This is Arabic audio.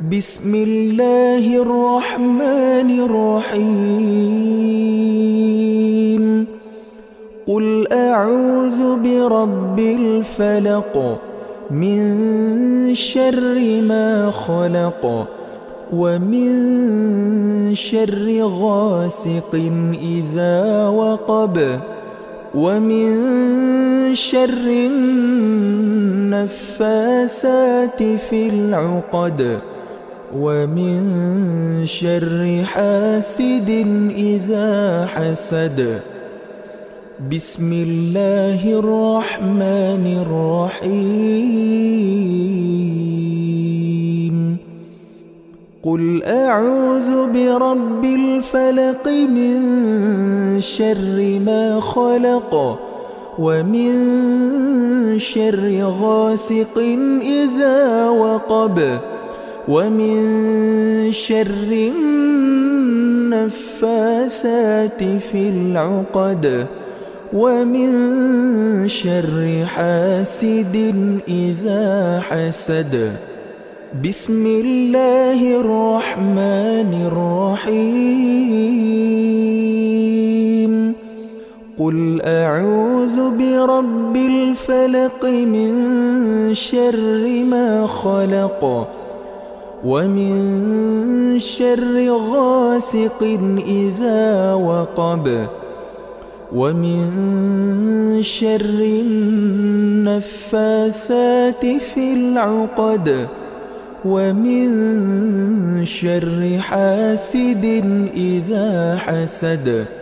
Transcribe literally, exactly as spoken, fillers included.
بسم الله الرحمن الرحيم. قل أعوذ برب الفلق من شر ما خلق ومن شر غاسق إذا وقب ومن شر النفاثات في العقد ومن شر حاسد إذا حسد. بسم الله الرحمن الرحيم. قل أعوذ برب الفلق من شر ما خلق ومن شر غاسق إذا وقب ومن شر النفاثات في العقد ومن شر حاسد إذا حسد. بسم الله الرحمن الرحيم. قل أعوذ برب الفلق من شر ما خلق ومن شر غاسق إذا وقب ومن شر النفاثات في العقد ومن شر حاسد إذا حسد.